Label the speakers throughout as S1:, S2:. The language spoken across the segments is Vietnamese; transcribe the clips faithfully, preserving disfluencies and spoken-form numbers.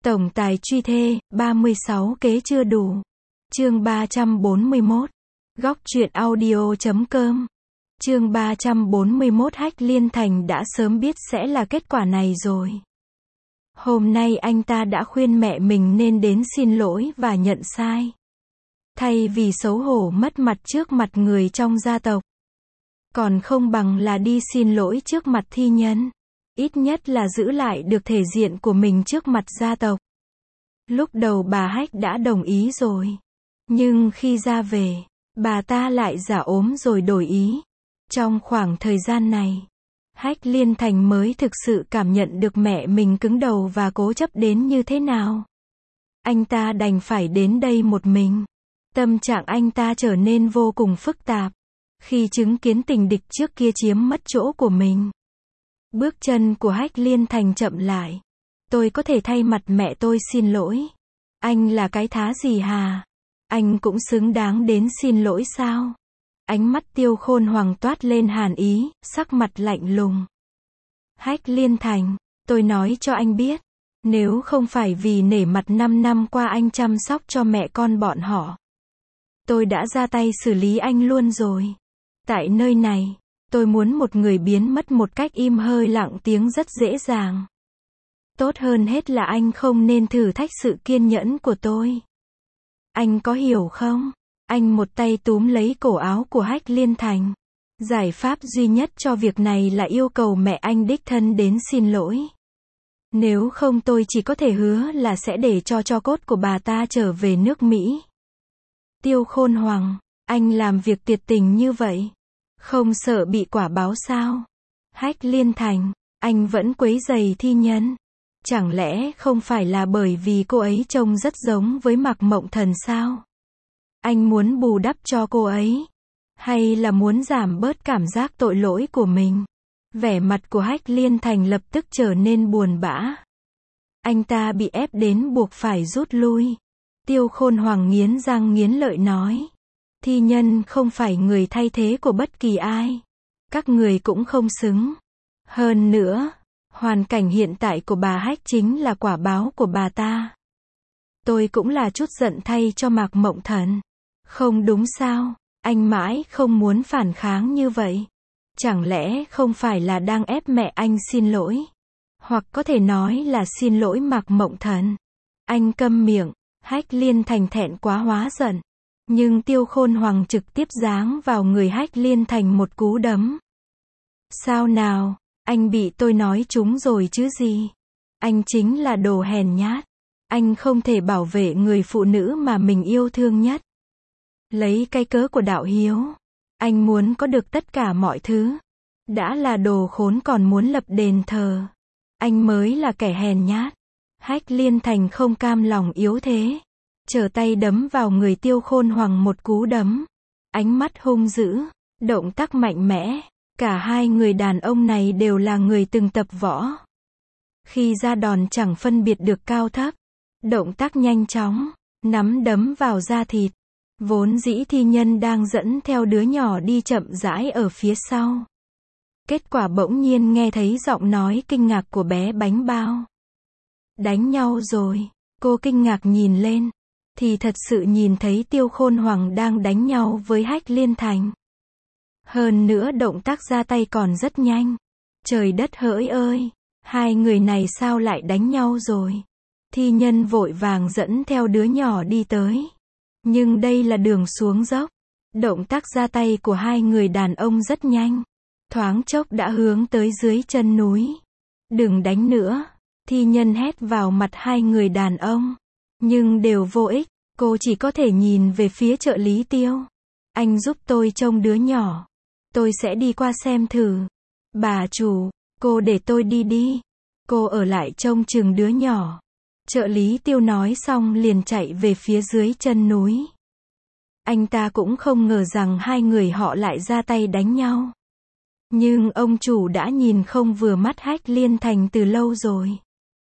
S1: Tổng tài truy thê, ba mươi sáu kế chưa đủ. Chương ba trăm bốn mươi mốt. Góc truyện audio chấm com. Chương ba trăm bốn mươi mốt. Hách Liên Thành đã sớm biết sẽ là kết quả này rồi. Hôm nay anh ta đã khuyên mẹ mình nên đến xin lỗi và nhận sai. Thay vì xấu hổ mất mặt trước mặt người trong gia tộc, còn không bằng là đi xin lỗi trước mặt thi nhân. Ít nhất là giữ lại được thể diện của mình trước mặt gia tộc. Lúc đầu bà Hách đã đồng ý rồi. Nhưng khi ra về, bà ta lại giả ốm rồi đổi ý. Trong khoảng thời gian này, Hách Liên Thành mới thực sự cảm nhận được mẹ mình cứng đầu và cố chấp đến như thế nào. Anh ta đành phải đến đây một mình. Tâm trạng anh ta trở nên vô cùng phức tạp khi chứng kiến tình địch trước kia chiếm mất chỗ của mình. Bước chân của Hách Liên Thành chậm lại. Tôi có thể thay mặt mẹ tôi xin lỗi. Anh là cái thá gì hà? Anh cũng xứng đáng đến xin lỗi sao? Ánh mắt Tiêu Khôn Hoàng toát lên hàn ý, sắc mặt lạnh lùng. Hách Liên Thành, tôi nói cho anh biết, nếu không phải vì nể mặt năm năm qua anh chăm sóc cho mẹ con bọn họ, tôi đã ra tay xử lý anh luôn rồi. Tại nơi này, tôi muốn một người biến mất một cách im hơi lặng tiếng rất dễ dàng. Tốt hơn hết là anh không nên thử thách sự kiên nhẫn của tôi. Anh có hiểu không? Anh một tay túm lấy cổ áo của Hách Liên Thành. Giải pháp duy nhất cho việc này là yêu cầu mẹ anh đích thân đến xin lỗi. Nếu không tôi chỉ có thể hứa là sẽ để cho tro cốt của bà ta trở về nước Mỹ. Tiêu Khôn Hoàng, anh làm việc tuyệt tình như vậy, không sợ bị quả báo sao? Hách Liên Thành, anh vẫn quấy rầy thi nhân. Chẳng lẽ không phải là bởi vì cô ấy trông rất giống với Mạc Mộng Thần sao? Anh muốn bù đắp cho cô ấy? Hay là muốn giảm bớt cảm giác tội lỗi của mình? Vẻ mặt của Hách Liên Thành lập tức trở nên buồn bã. Anh ta bị ép đến buộc phải rút lui. Tiêu Khôn Hoàng nghiến răng nghiến lợi nói. Thi nhân không phải người thay thế của bất kỳ ai. Các người cũng không xứng. Hơn nữa, hoàn cảnh hiện tại của bà Hách chính là quả báo của bà ta. Tôi cũng là chút giận thay cho Mạc Mộng Thần. Không đúng sao? Anh mãi không muốn phản kháng như vậy. Chẳng lẽ không phải là đang ép mẹ anh xin lỗi? Hoặc có thể nói là xin lỗi Mạc Mộng Thần. Anh câm miệng. Hách Liên Thành thẹn quá hóa giận. Nhưng Tiêu Khôn Hoàng trực tiếp giáng vào người Hách Liên Thành một cú đấm. Sao nào? Anh bị tôi nói trúng rồi chứ gì? Anh chính là đồ hèn nhát. Anh không thể bảo vệ người phụ nữ mà mình yêu thương nhất. Lấy cái cớ của đạo hiếu. Anh muốn có được tất cả mọi thứ. Đã là đồ khốn còn muốn lập đền thờ. Anh mới là kẻ hèn nhát. Hách Liên Thành không cam lòng yếu thế. Trở tay đấm vào người Tiêu Khôn Hoàng một cú đấm. Ánh mắt hung dữ. Động tác mạnh mẽ. Cả hai người đàn ông này đều là người từng tập võ. Khi ra đòn chẳng phân biệt được cao thấp. Động tác nhanh chóng. Nắm đấm vào da thịt. Vốn dĩ thi nhân đang dẫn theo đứa nhỏ đi chậm rãi ở phía sau. Kết quả bỗng nhiên nghe thấy giọng nói kinh ngạc của bé bánh bao. Đánh nhau rồi. Cô kinh ngạc nhìn lên. Thì thật sự nhìn thấy Tiêu Khôn Hoàng đang đánh nhau với Hách Liên Thành. Hơn nữa động tác ra tay còn rất nhanh. Trời đất hỡi ơi! Hai người này sao lại đánh nhau rồi? Thi nhân vội vàng dẫn theo đứa nhỏ đi tới. Nhưng đây là đường xuống dốc. Động tác ra tay của hai người đàn ông rất nhanh. Thoáng chốc đã hướng tới dưới chân núi. Đừng đánh nữa! Thi nhân hét vào mặt hai người đàn ông. Nhưng đều vô ích. Cô chỉ có thể nhìn về phía trợ lý Tiêu. Anh giúp tôi trông đứa nhỏ. Tôi sẽ đi qua xem thử. Bà chủ, cô để tôi đi đi. Cô ở lại trông chừng đứa nhỏ. Trợ lý Tiêu nói xong liền chạy về phía dưới chân núi. Anh ta cũng không ngờ rằng hai người họ lại ra tay đánh nhau. Nhưng ông chủ đã nhìn không vừa mắt Hách Liên Thành từ lâu rồi.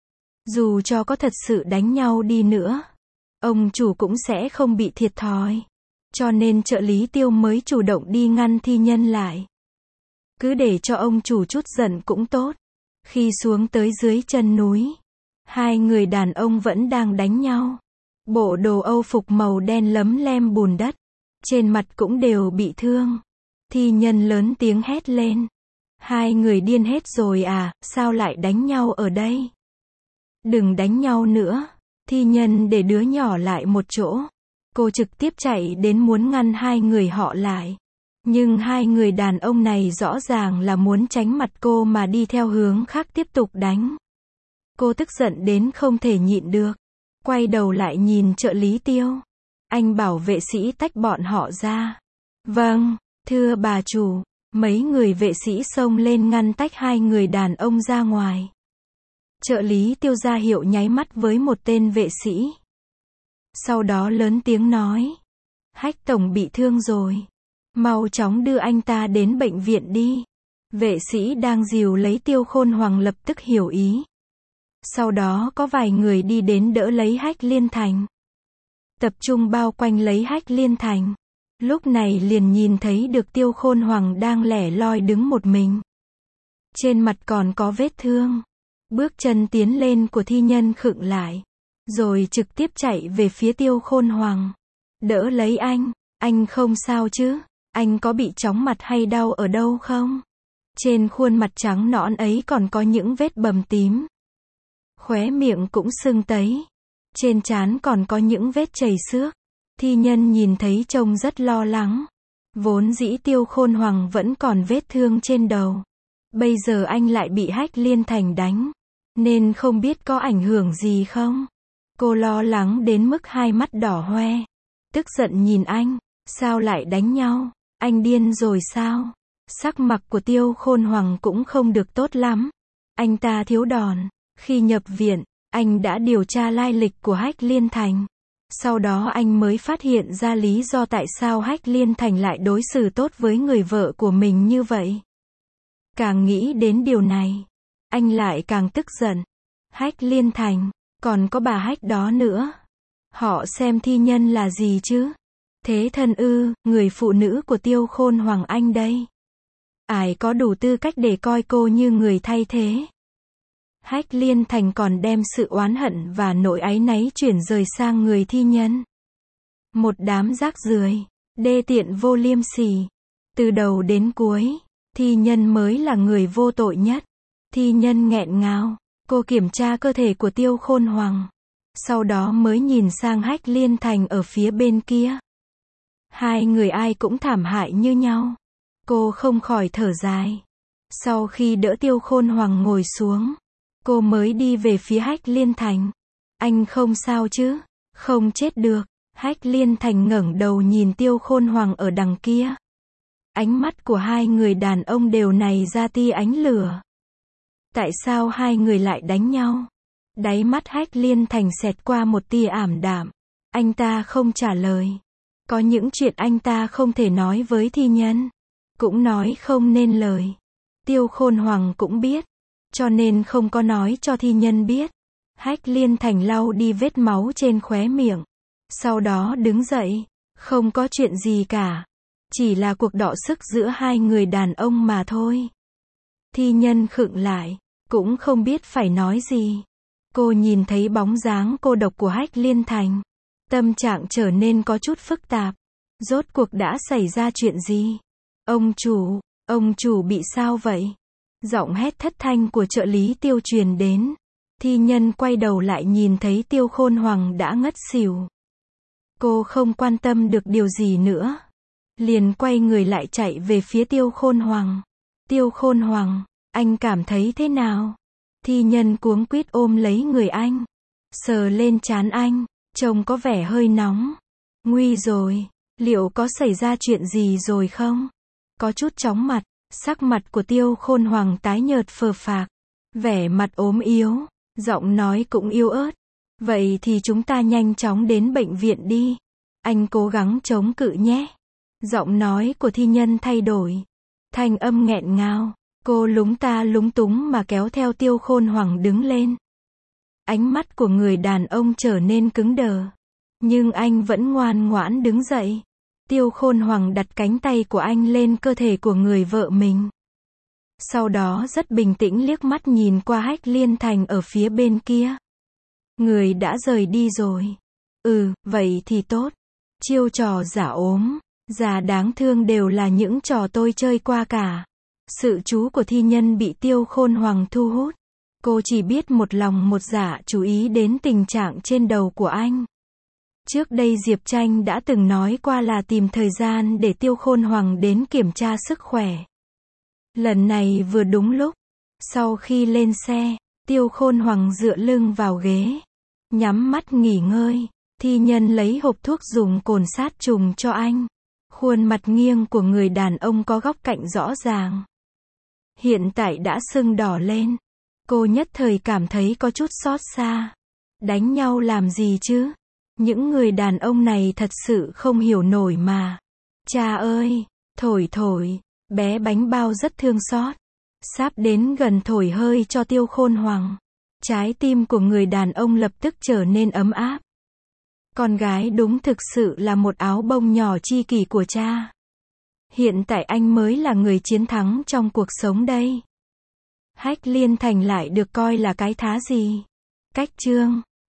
S1: Dù cho có thật sự đánh nhau đi nữa, ông chủ cũng sẽ không bị thiệt thòi. Cho nên trợ lý Tiêu mới chủ động đi ngăn thi nhân lại. Cứ để cho ông chủ chút giận cũng tốt. Khi xuống tới dưới chân núi, Hai người đàn ông vẫn đang đánh nhau. Bộ đồ Âu phục màu đen lấm lem bùn đất. Trên mặt cũng đều bị thương. Thi nhân lớn tiếng hét lên. Hai người điên hết rồi à, sao lại đánh nhau ở đây? Đừng đánh nhau nữa. Thi nhân để đứa nhỏ lại một chỗ. Cô trực tiếp chạy đến muốn ngăn hai người họ lại. Nhưng hai người đàn ông này rõ ràng là muốn tránh mặt cô mà đi theo hướng khác tiếp tục đánh. Cô tức giận đến không thể nhịn được. Quay đầu lại nhìn trợ lý Tiêu. Anh bảo vệ sĩ tách bọn họ ra. Vâng, thưa bà chủ. Mấy người vệ sĩ xông lên ngăn tách hai người đàn ông ra ngoài. Trợ lý Tiêu ra hiệu nháy mắt với một tên vệ sĩ. Sau đó lớn tiếng nói. Hách tổng bị thương rồi. Mau chóng đưa anh ta đến bệnh viện đi. Vệ sĩ đang dìu lấy Tiêu Khôn Hoàng lập tức hiểu ý. Sau đó có vài người đi đến đỡ lấy Hách Liên Thành. Tập trung bao quanh lấy Hách Liên Thành. Lúc này liền nhìn thấy được Tiêu Khôn Hoàng đang lẻ loi đứng một mình. Trên mặt còn có vết thương. Bước chân tiến lên của thi nhân khựng lại. Rồi trực tiếp chạy về phía Tiêu Khôn Hoàng. Đỡ lấy anh. Anh không sao chứ? Anh có bị chóng mặt hay đau ở đâu không? Trên khuôn mặt trắng nõn ấy còn có những vết bầm tím. Khóe miệng cũng sưng tấy. Trên trán còn có những vết chảy xước. Thi nhân nhìn thấy trông rất lo lắng. Vốn dĩ Tiêu Khôn Hoàng vẫn còn vết thương trên đầu. Bây giờ anh lại bị Hách Liên Thành đánh. Nên không biết có ảnh hưởng gì không? Cô lo lắng đến mức hai mắt đỏ hoe. Tức giận nhìn anh. Sao lại đánh nhau? Anh điên rồi sao? Sắc mặt của Tiêu Khôn Hoàng cũng không được tốt lắm. Anh ta thiếu đòn. Khi nhập viện, anh đã điều tra lai lịch của Hách Liên Thành. Sau đó anh mới phát hiện ra lý do tại sao Hách Liên Thành lại đối xử tốt với người vợ của mình như vậy. Càng nghĩ đến điều này, anh lại càng tức giận. Hách Liên Thành, còn có bà Hách đó nữa. Họ xem thi nhân là gì chứ? Thế thân ư, người phụ nữ của Tiêu Khôn Hoàng anh đây. Ai có đủ tư cách để coi cô như người thay thế? Hách Liên Thành còn đem sự oán hận và nỗi áy náy chuyển rời sang người thi nhân. Một đám rác rưởi, đê tiện vô liêm sỉ. Từ đầu đến cuối, thi nhân mới là người vô tội nhất. Thi nhân nghẹn ngào, cô kiểm tra cơ thể của Tiêu Khôn Hoàng. Sau đó mới nhìn sang Hách Liên Thành ở phía bên kia. Hai người ai cũng thảm hại như nhau. Cô không khỏi thở dài. Sau khi đỡ Tiêu Khôn Hoàng ngồi xuống, cô mới đi về phía Hách Liên Thành. Anh không sao chứ? Không chết được. Hách Liên Thành ngẩng đầu nhìn Tiêu Khôn Hoàng ở đằng kia. Ánh mắt của hai người đàn ông đều này ra tia ánh lửa. Tại sao hai người lại đánh nhau? Đáy mắt Hách Liên Thành xẹt qua một tia ảm đạm. Anh ta không trả lời. Có những chuyện anh ta không thể nói với thi nhân. Cũng nói không nên lời. Tiêu Khôn Hoàng cũng biết. Cho nên không có nói cho thi nhân biết. Hách Liên Thành lau đi vết máu trên khóe miệng. Sau đó đứng dậy. Không có chuyện gì cả. Chỉ là cuộc đọ sức giữa hai người đàn ông mà thôi. Thi nhân khựng lại. Cũng không biết phải nói gì. Cô nhìn thấy bóng dáng cô độc của Hách Liên Thành. Tâm trạng trở nên có chút phức tạp. Rốt cuộc đã xảy ra chuyện gì? Ông chủ, ông chủ bị sao vậy? Giọng hét thất thanh của trợ lý Tiêu truyền đến. Thi nhân quay đầu lại nhìn thấy Tiêu Khôn Hoàng đã ngất xỉu. Cô không quan tâm được điều gì nữa. Liền quay người lại chạy về phía Tiêu Khôn Hoàng. Tiêu Khôn Hoàng, anh cảm thấy thế nào? Thi nhân cuống quýt ôm lấy người anh. Sờ lên trán anh, trông có vẻ hơi nóng. Nguy rồi, liệu có xảy ra chuyện gì rồi không? Có chút chóng mặt, sắc mặt của Tiêu Khôn Hoàng tái nhợt phờ phạc. Vẻ mặt ốm yếu, giọng nói cũng yếu ớt. Vậy thì chúng ta nhanh chóng đến bệnh viện đi. Anh cố gắng chống cự nhé. Giọng nói của thi nhân thay đổi. Thanh âm nghẹn ngào. Cô lúng ta lúng túng mà kéo theo Tiêu Khôn Hoàng đứng lên. Ánh mắt của người đàn ông trở nên cứng đờ. Nhưng anh vẫn ngoan ngoãn đứng dậy. Tiêu Khôn Hoàng đặt cánh tay của anh lên cơ thể của người vợ mình. Sau đó rất bình tĩnh liếc mắt nhìn qua Hách Liên Thành ở phía bên kia. Người đã rời đi rồi. Ừ, vậy thì tốt. Chiêu trò giả ốm, giả đáng thương đều là những trò tôi chơi qua cả. Sự chú của thi nhân bị Tiêu Khôn Hoàng thu hút. Cô chỉ biết một lòng một dạ chú ý đến tình trạng trên đầu của anh. Trước đây Diệp Tranh đã từng nói qua là tìm thời gian để Tiêu Khôn Hoàng đến kiểm tra sức khỏe. Lần này vừa đúng lúc. Sau khi lên xe, Tiêu Khôn Hoàng dựa lưng vào ghế, nhắm mắt nghỉ ngơi. Thi nhân lấy hộp thuốc dùng cồn sát trùng cho anh. Khuôn mặt nghiêng của người đàn ông có góc cạnh rõ ràng. Hiện tại đã sưng đỏ lên. Cô nhất thời cảm thấy có chút xót xa. Đánh nhau làm gì chứ? Những người đàn ông này thật sự không hiểu nổi mà. Cha ơi, thổi thổi, bé bánh bao rất thương xót. Sắp đến gần thổi hơi cho Tiêu Khôn Hoàng. Trái tim của người đàn ông lập tức trở nên ấm áp. Con gái đúng thực sự là một áo bông nhỏ chi kỷ của cha. Hiện tại anh mới là người chiến thắng trong cuộc sống đây. Hách Liên Thành lại được coi là cái thá gì? Cách chương